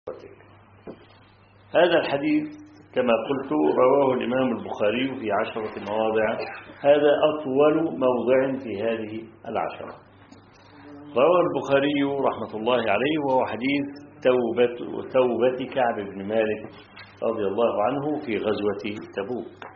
هذا الحديث كما قلت رواه الإمام البخاري في 10 مواضع، هذا أطول موضع في هذه 10. رواه البخاري رحمة الله عليه وهو حديث توبة كعب بن مالك رضي الله عنه في غزوة تبوك.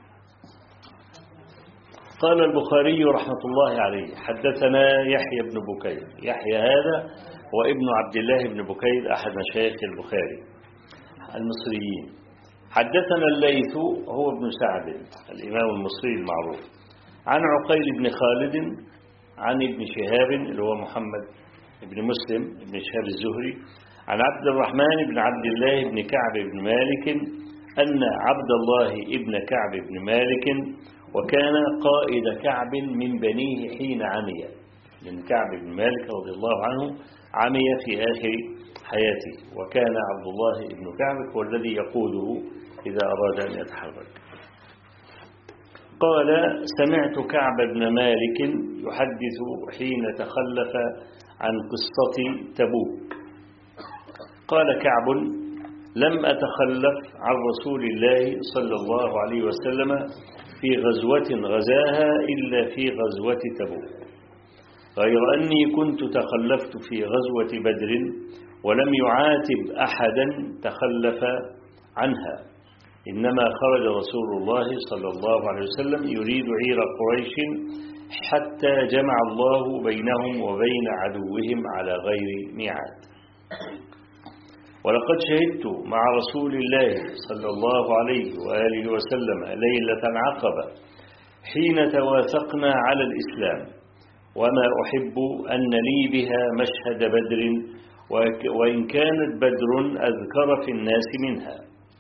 قال البخاري رحمة الله عليه: حدثنا يحيى بن بكير. يحيى هذا وابن عبد الله بن بكير أحد مشايخ البخاري المصريين. حدثنا الليث هو ابن سعد الإمام المصري المعروف، عن عقيل بن خالد عن ابن شهاب اللي هو محمد بن مسلم بن شهاب الزهري، عن عبد الرحمن بن عبد الله بن كعب بن مالك أن عبد الله بن كعب بن مالك وكان قائد كعب من بنيه حين عمي، من كعب بن مالك رضي الله عنه عمي في آخر حياته، وكان عبد الله بن كعب هو الذي يقوده إذا أراد أن يتحرك. قال: سمعت كعب بن مالك يحدث حين تخلف عن قصة تبوك. قال كعب: لم أتخلف عن رسول الله صلى الله عليه وسلم في غزوة غزاها إلا في غزوة تبوك، غير أني كنت تخلفت في غزوة بدر ولم يعاتب أحدا تخلف عنها، إنما خرج رسول الله صلى الله عليه وسلم يريد عير قريش حتى جمع الله بينهم وبين عدوهم على غير ميعاد. ولقد شهدت مع رسول الله صلى الله عليه وآله وسلم ليلة العقبة حين توافقنا على الإسلام، وما أحب أن لي بها مشهد بدر، وإن كانت بدر أذكر في الناس منها.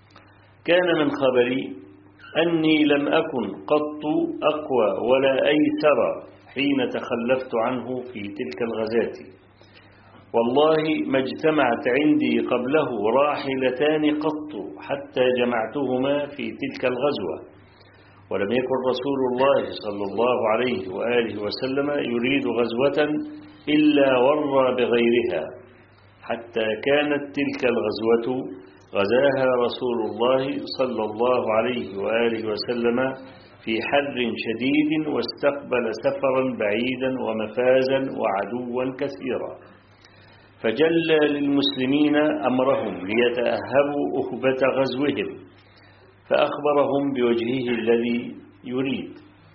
كان من خبري أني لم أكن قط أقوى ولا أيسر حين تخلفت عنه في تلك الغزاة، والله ما اجتمعت عندي قبله راحلتان قط حتى جمعتهما في تلك الغزوة، ولم يكن رسول الله صلى الله عليه وآله وسلم يريد غزوة إلا ورى بغيرها، حتى كانت تلك الغزوة غزاها رسول الله صلى الله عليه وآله وسلم في حر شديد، واستقبل سفرا بعيدا ومفازا وعدوا كثيرا، فجلى للمسلمين أمرهم ليتأهبوا أهبة غزوهم، فأخبرهم بوجهه الذي يريد.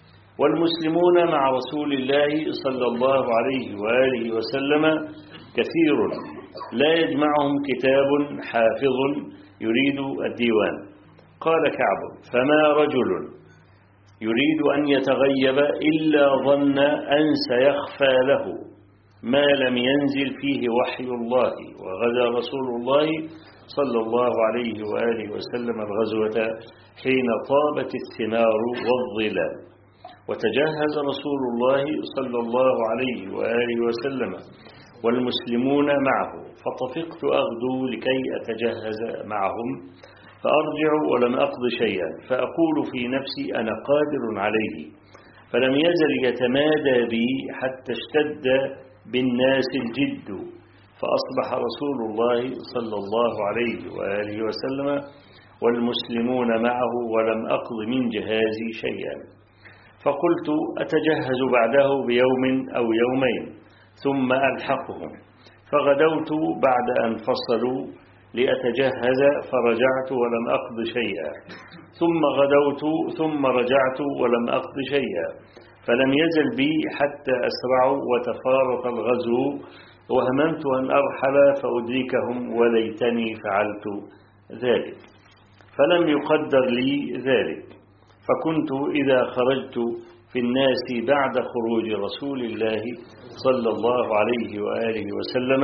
والمسلمون مع رسول الله صلى الله عليه وآله وسلم كثير، لا يجمعهم كتاب حافظ يريد الديوان. قال كعب: فما رجل يريد أن يتغيب إلا ظن أن سيخفى له ما لم ينزل فيه وحي الله. وغزا رسول الله صلى الله عليه وآله وسلم الغزوة حين طابت الثمار والظلال، وتجهز رسول الله صلى الله عليه وآله وسلم والمسلمون معه، فطفقت أغدو لكي أتجهز معهم، فأرجع ولم أقض شيئا، فأقول في نفسي أنا قادر عليه، فلم يزل يتمادى بي حتى اشتد بالناس الجد، فأصبح رسول الله صلى الله عليه وآله وسلم والمسلمون معه ولم أقض من جهازي شيئا، فقلت أتجهز بعده بيوم أو يومين ثم ألحقهم، فغدوت بعد أن فصلوا لأتجهز فرجعت ولم أقض شيئا، ثم غدوت ثم رجعت ولم أقض شيئا، فلم يزل بي حتى أسرعوا وتفارق الغزو، وهممت أن أرحل فأدركهم وليتني فعلت ذلك، فلم يقدر لي ذلك، فكنت إذا خرجت في الناس بعد خروج رسول الله صلى الله عليه وآله وسلم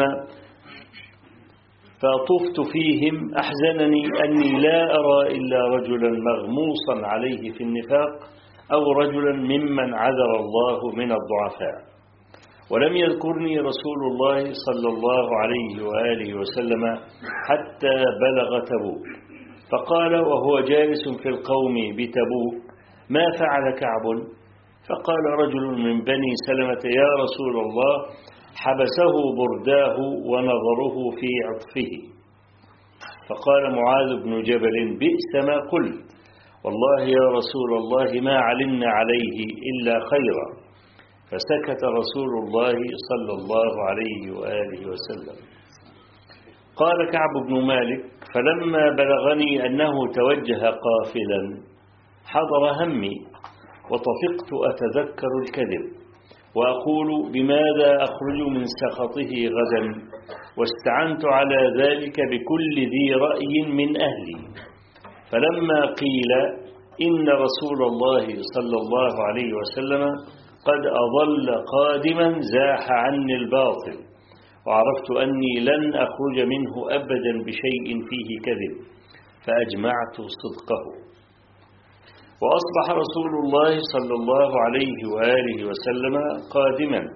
فطفت فيهم أحزنني أني لا أرى إلا رجلا مغموصا عليه في النفاق أو رجلا ممن عذر الله من الضعفاء، ولم يذكرني رسول الله صلى الله عليه وآله وسلم حتى بلغ تبوك، فقال وهو جالس في القوم بتبوك: ما فعل كعب؟ فقال رجل من بني سلمة: يا رسول الله، حبسه برداه ونظره في عطفه. فقال معاذ بن جبل: بئس ما قلت، والله يا رسول الله ما علمنا عليه إلا خيرا. فسكت رسول الله صلى الله عليه وآله وسلم. قال كعب بن مالك: فلما بلغني أنه توجه قافلا حضر همي، وطفقت أتذكر الكذب وأقول بماذا أخرج من سخطه غدا، واستعنت على ذلك بكل ذي رأي من أهلي. فلما قيل إن رسول الله صلى الله عليه وسلم قد أضل قادما زاح عني الباطل، وعرفت أني لن أخرج منه أبدا بشيء فيه كذب، فأجمعت صدقه. وأصبح رسول الله صلى الله عليه وآله وسلم قادما،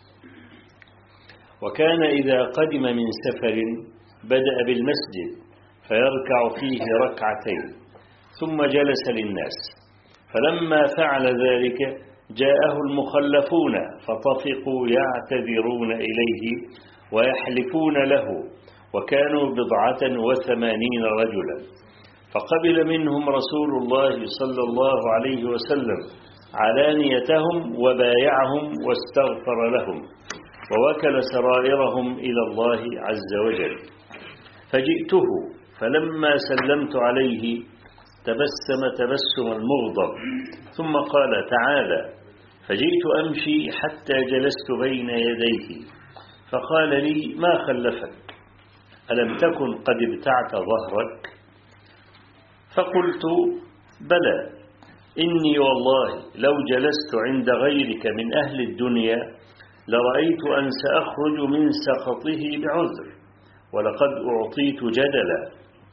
وكان إذا قدم من سفر بدأ بالمسجد فيركع فيه ركعتين ثم جلس للناس. فلما فعل ذلك جاءه المخلفون فطفقوا يعتذرون إليه ويحلفون له، وكانوا 89 رجلا. فقبل منهم رسول الله صلى الله عليه وسلم علانيتهم وبايعهم واستغفر لهم، ووكل سرائرهم إلى الله عز وجل. فجئته فلما سلمت عليه تبسم تبسم المغضب، ثم قال: تعالى. فجئت أمشي حتى جلست بين يديه، فقال لي: ما خلفك؟ ألم تكن قد ابتعت ظهرك؟ فقلت: بلى، إني والله لو جلست عند غيرك من أهل الدنيا لرأيت أن سأخرج من سخطه بعذر، ولقد أعطيت جدلا،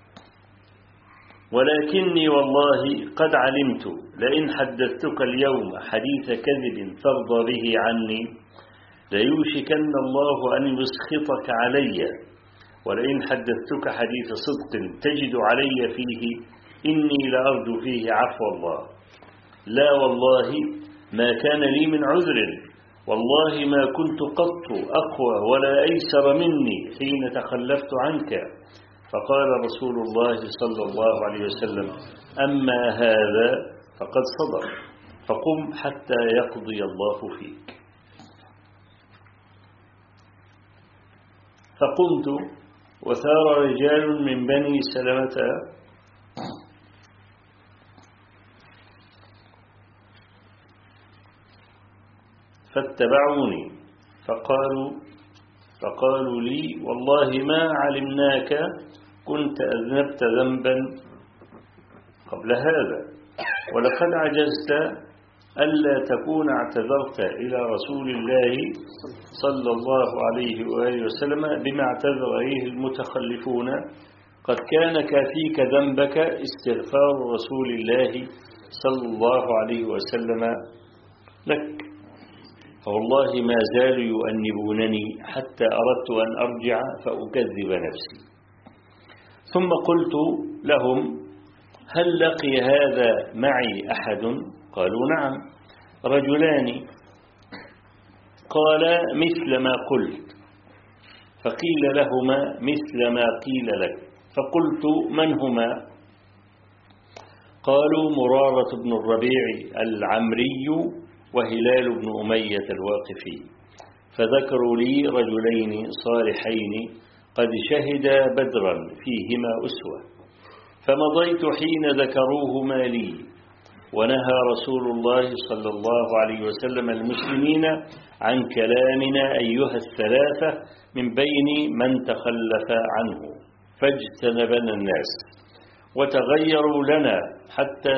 ولكني والله قد علمت لئن حدثتك اليوم حديث كذب ترضى به عني ليوشكن الله أن يسخطك علي، ولئن حدثتك حديث صدق تجد علي فيه إني لأرجو فيه عفو الله. لا والله ما كان لي من عذر، والله ما كنت قط أقوى ولا أيسر مني حين تخلفت عنك. فقال رسول الله صلى الله عليه وسلم: أما هذا فقد صدق، فقم حتى يقضي الله فيك. فقمت وثار رجال من بني سلمة فاتبعوني، فقالوا لي: والله ما علمناك كنت أذنبت ذنبا قبل هذا، ولقد عجزت ألا تكون اعتذرت إلى رسول الله صلى الله عليه وآله وسلم بما اعتذر إليه المتخلفون. قد كان كافيك ذنبك استغفار رسول الله صلى الله عليه وسلم لك. فوالله ما زالوا يؤنبونني حتى أردت أن أرجع فأكذب نفسي. ثم قلت لهم: هل لقي هذا معي أحد؟ قالوا: نعم، رجلان. قال: مثل ما قلت. فقيل لهما مثل ما قيل لك. فقلت: من هما؟ قالوا: مرارة بن الربيع العمري وهلال بن أمية الواقفي. فذكروا لي رجلين صالحين قد شهدا بدرا فيهما أسوة. فمضيت حين ذكروهما لي، ونهى رسول الله صلى الله عليه وسلم المسلمين عن كلامنا أيها الثلاثة من بين من تخلف عنه، فاجتنبنا الناس وتغيروا لنا حتى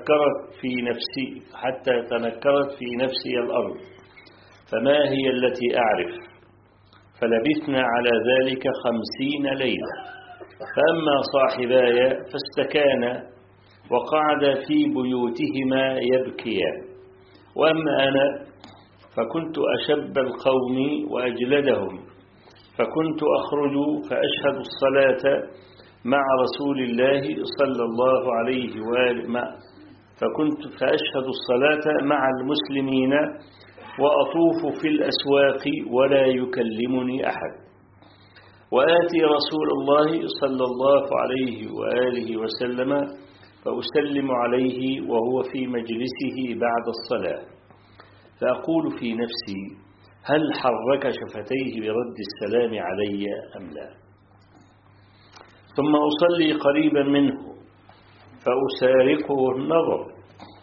تنكرت في نفسي الأرض، فما هي التي أعرف؟ فلبثنا على ذلك 50 ليلة. فأما صاحباي فاستكانا وقعد في بيوتهما يبكيان، وأما أنا فكنت أشب القوم وأجلدهم، فكنت أخرج فأشهد الصلاة مع رسول الله صلى الله عليه وآله فكنت فأشهد الصلاة مع المسلمين وأطوف في الأسواق ولا يكلمني أحد. وآتي رسول الله صلى الله عليه وآله وسلم فأسلم عليه وهو في مجلسه بعد الصلاة، فأقول في نفسي: هل حرك شفتيه برد السلام علي أم لا؟ ثم أصلي قريبا منه فأسارقه النظر،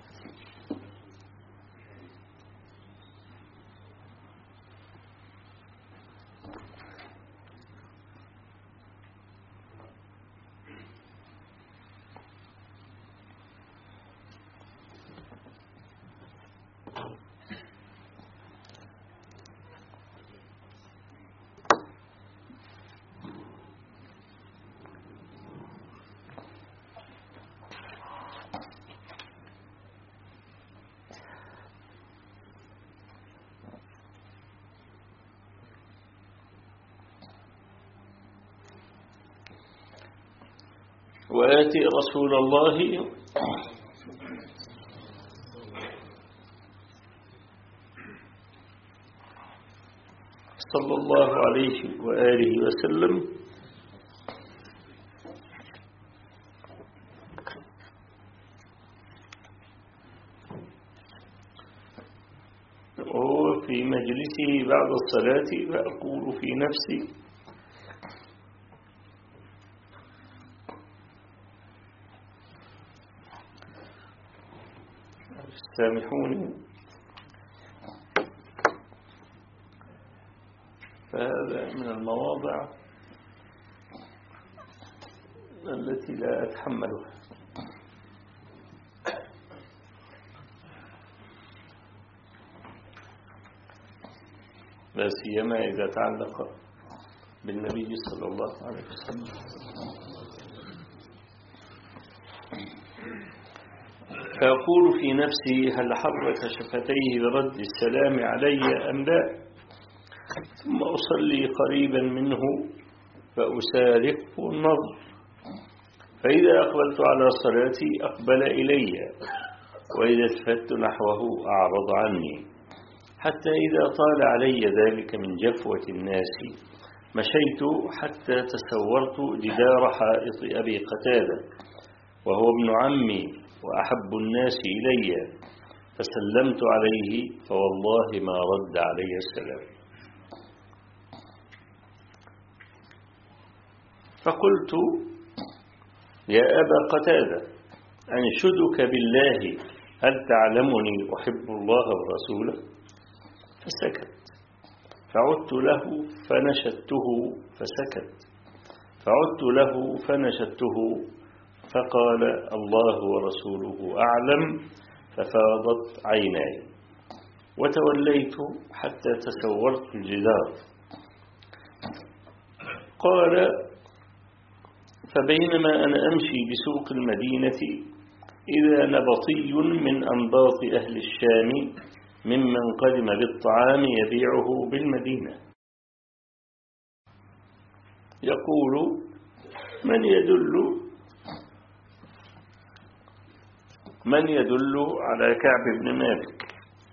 وآتي رسول الله صلى الله عليه وآله وسلم وهو في مجلسه بعد الصلاة، فأقول في نفسي: سامحوني، فهذا من المواضع التي لا أتحملها، لا سيما إذا تعلق بالنبي صلى الله عليه وسلم. فأقول في نفسي: هل حرك شفتيه برد السلام علي أم لا؟ ثم أصلي قريبا منه فأسارقه النظر، فإذا أقبلت على صلاتي أقبل إلي، وإذا التفت نحوه أعرض عني، حتى إذا طال علي ذلك من جفوة الناس مشيت حتى تسورت جدار حائط أبي قتادة، وهو ابن عمي وأحب الناس إلي، فسلمت عليه فوالله ما رد علي السلام. فقلت: يا أبا قتادة، أنشدك بالله، هل تعلمني أحب الله ورسوله؟ فسكت، فعدت له فنشدته فسكت، فعدت له فنشدته فقال: الله ورسوله أعلم، ففاضت عيناي، وتوليت حتى تسورت الجدار. قال: فبينما أنا أمشي بسوق المدينة إذا نبطي من أنباط أهل الشام ممن قدم بالطعام يبيعه بالمدينة يقول: من يدل على كعب بن مالك؟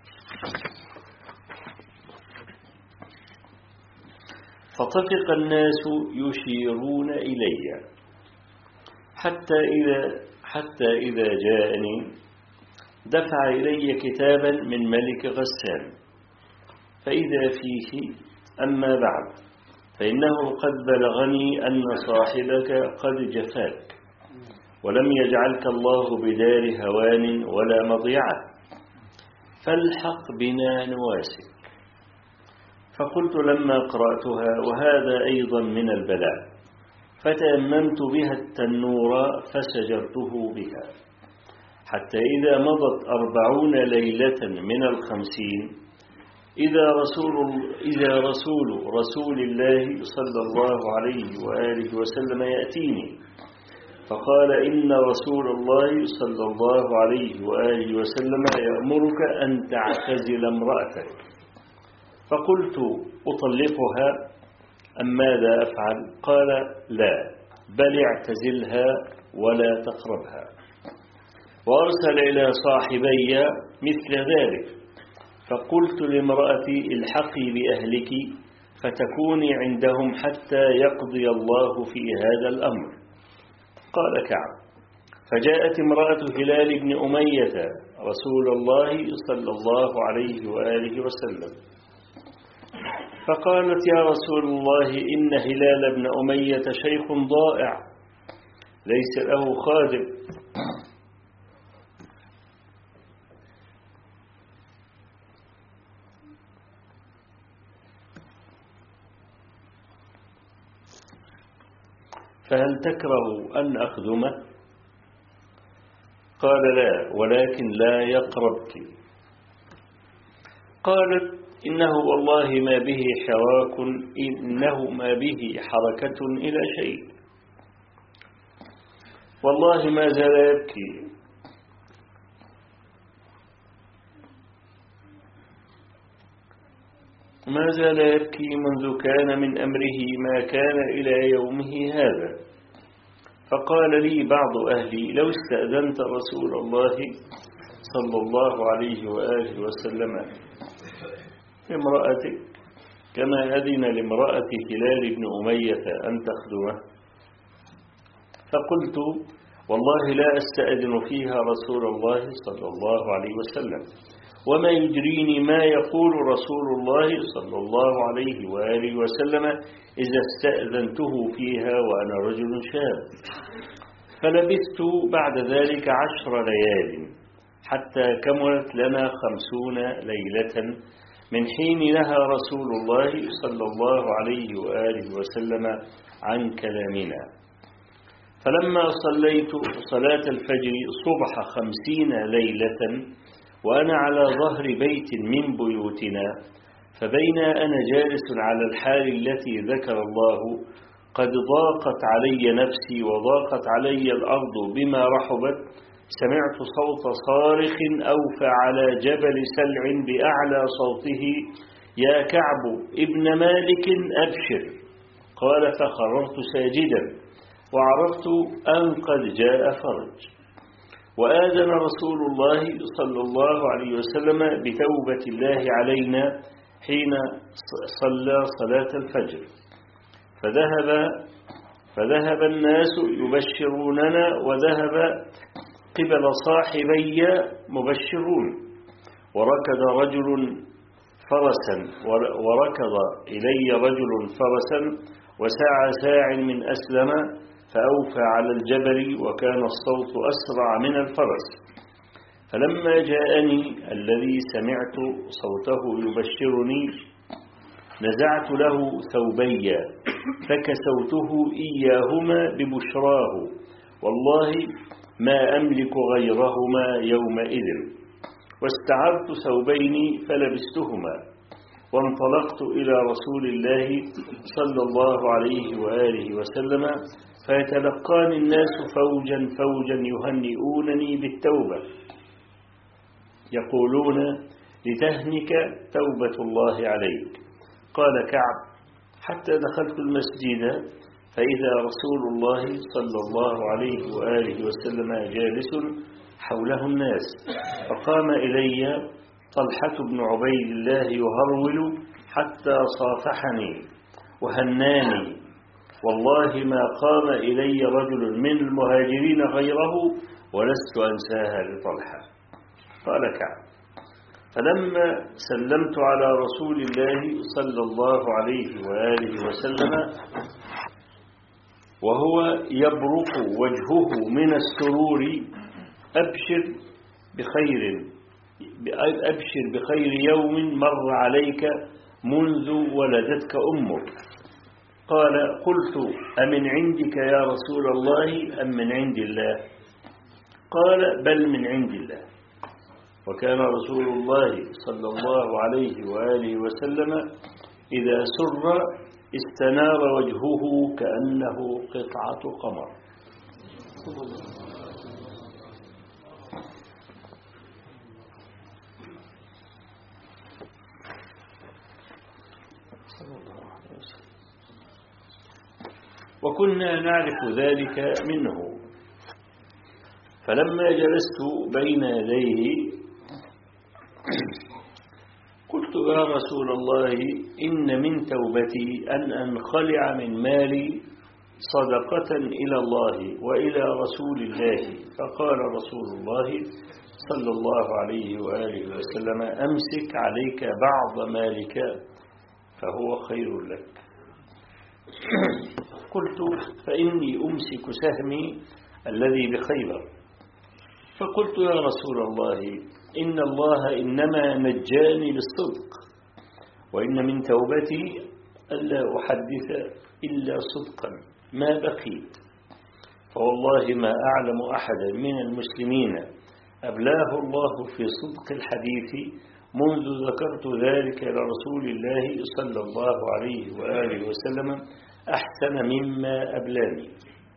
فطفق الناس يشيرون إلي حتى إذا جاءني دفع إلي كتابا من ملك غسان، فإذا فيه: أما بعد، فإنه قد بلغني أن صاحبك قد جفاك، ولم يجعلك الله بدار هوان ولا مضيعة، فالحق بنا نواسك. فقلت لما قرأتها: وهذا أيضا من البلاء، فتأممت بها التنور فسجرته بها، حتى إذا مضت 40 ليلة من 50 إذا رسول الله صلى الله عليه وآله وسلم يأتيني، فقال: إن رسول الله صلى الله عليه وآله وسلم يأمرك أن تعتزل امرأتك. فقلت: أطلقها أم ماذا أفعل؟ قال: لا، بل اعتزلها ولا تقربها. وأرسل إلى صاحبي مثل ذلك، فقلت لامرأتي: الحقي بأهلك فتكوني عندهم حتى يقضي الله في هذا الأمر. قال كعب: فجاءت امرأة هلال بن أمية رسول الله صلى الله عليه وآله وسلم فقالت: يا رسول الله، إن هلال بن أمية شيخ ضائع ليس له خادم، فهل تكره أن أخدمه؟ قال: لا، ولكن لا يقربك. قالت: إنه والله ما به حراك، إنه ما به حركة إلى شيء، والله ما زال يبكي. ما زال يبكي منذ كان من أمره ما كان إلى يومه هذا. فقال لي بعض أهلي: لو استأذنت رسول الله صلى الله عليه وآله وسلم امرأتك كما أذن لامرأة هلال بن أمية أن تخدمه. فقلت: والله لا أستأذن فيها رسول الله صلى الله عليه وسلم، وما يجريني ما يقول رسول الله صلى الله عليه وآله وسلم إذا استأذنته فيها وأنا رجل شاب. فلبثت بعد ذلك 10 ليال حتى كملت لنا 50 ليلة من حين نهى رسول الله صلى الله عليه وآله وسلم عن كلامنا. فلما صليت صلاة الفجر صبح 50 ليلة وأنا على ظهر بيت من بيوتنا، فبين أنا جالس على الحال التي ذكر الله قد ضاقت علي نفسي وضاقت علي الأرض بما رحبت، سمعت صوت صارخ أوفى على جبل سلع بأعلى صوته: يا كعب ابن مالك أبشر. قال: فخررت ساجدا وعرفت أن قد جاء فرج. وآذن رسول الله صلى الله عليه وسلم بتوبة الله علينا حين صلى صلاة الفجر، فذهب الناس يبشروننا، وذهب قبل صاحبي مبشرون. وركض إلي رجل فرسا وسعى ساع من أسلم فأوفى على الجبل، وكان الصوت أسرع من الفرس. فلما جاءني الذي سمعت صوته يبشرني نزعت له ثوبي فكسوته إياهما ببشراه، والله ما أملك غيرهما يومئذ. واستعرت ثوبين فلبستهما، وانطلقت إلى رسول الله صلى الله عليه وآله وسلم، فيتلقاني الناس فوجا فوجا يهنئونني بالتوبة، يقولون: لتهنك توبة الله عليك. قال كعب: حتى دخلت المسجد فإذا رسول الله صلى الله عليه وآله وسلم جالس حوله الناس، فقام إلي طلحة بن عبيد الله يهرول حتى صافحني وهناني، والله ما قام إلي رجل من المهاجرين غيره ولست أنساها لطلحة. قال كعب: فلما سلمت على رسول الله صلى الله عليه وآله وسلم وهو يبرق وجهه من السرور: أبشر بخير يوم مر عليك منذ ولدتك أمك. قال: قلت: أمن عندك يا رسول الله أم من عند الله؟ قال: بل من عند الله. وكان رسول الله صلى الله عليه وآله وسلم إذا سر استنار وجهه كأنه قطعة قمر. وكنا نعرف ذلك منه. فلما جلست بين يديه قلت يا رسول الله إن من توبتي أن أنخلع من مالي صدقة إلى الله وإلى رسول الله. فقال رسول الله صلى الله عليه وآله وسلم أمسك عليك بعض مالك فهو خير لك. قلت فإني أمسك سهمي الذي بخيبر. فقلت يا رسول الله إن الله إنما نجاني بالصدق، وإن من توبتي ألا أحدث إلا صدقا ما بقيت. فوالله ما أعلم أحدا من المسلمين أبلاه الله في صدق الحديث منذ ذكرت ذلك لرسول الله صلى الله عليه وآله وسلم أحسن مما أبلاني.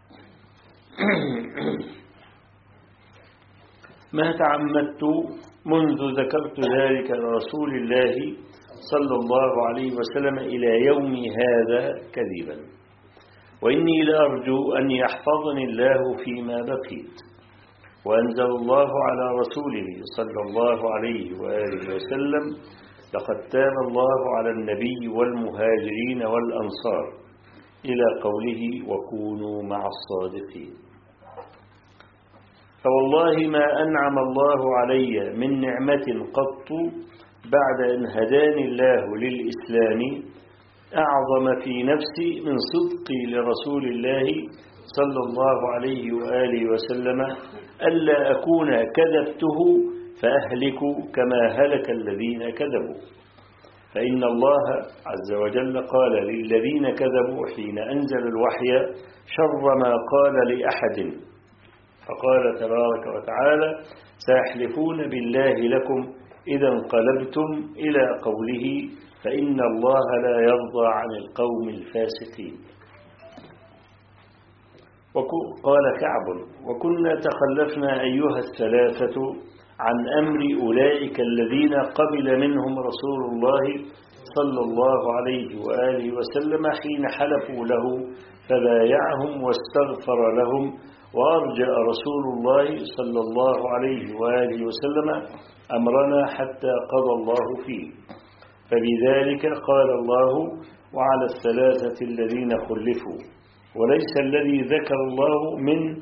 ما تعمدت منذ ذكرت ذلك لرسول الله صلى الله عليه وسلم إلى يومي هذا كذبا، وإني لأرجو أن يحفظني الله فيما بقيت. وأنزل الله على رسوله صلى الله عليه وآله وسلم لقد تاب الله على النبي والمهاجرين والأنصار إلى قوله وكونوا مع الصادقين. فوالله ما أنعم الله علي من نعمة قط بعد أن هداني الله للإسلام أعظم في نفسي من صدقي لرسول الله صلى الله عليه وآله وسلم ألا أكون كذبته فأهلك كما هلك الذين كذبوا. فإن الله عز وجل قال للذين كذبوا حين أنزل الوحي شر ما قال لأحد، فقال تبارك وتعالى سيحلفون بالله لكم إذا انقلبتم إلى قوله فإن الله لا يرضى عن القوم الفاسقين. قال كعب وكنا تخلفنا أيها الثلاثة عن أمر أولئك الذين قبل منهم رسول الله صلى الله عليه وآله وسلم حين حلفوا له فبايعهم واستغفر لهم، وأرجأ رسول الله صلى الله عليه وآله وسلم أمرنا حتى قضى الله فيه. فبذلك قال الله وعلى الثلاثة الذين خلفوا، وليس الذي ذكر الله من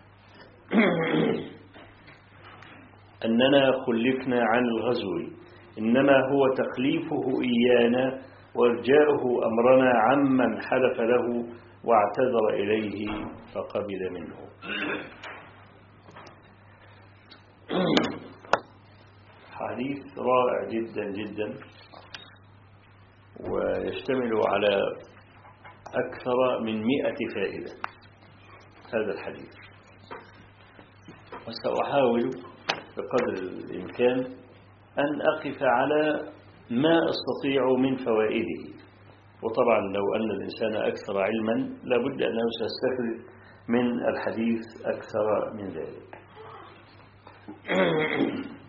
أننا خلفنا عن الغزو، إنما هو تخليفه إيانا وارجاؤه أمرنا عمن حلف له واعتذر إليه فقبل منه. حديث رائع جدا جدا، ويشتمل على أكثر من 100 فائدة هذا الحديث، وسأحاول بقدر الإمكان أن أقف على ما أستطيع من فوائده. وطبعا لو أن الإنسان أكثر علما لابد أنه سيستفيد من الحديث أكثر من ذلك.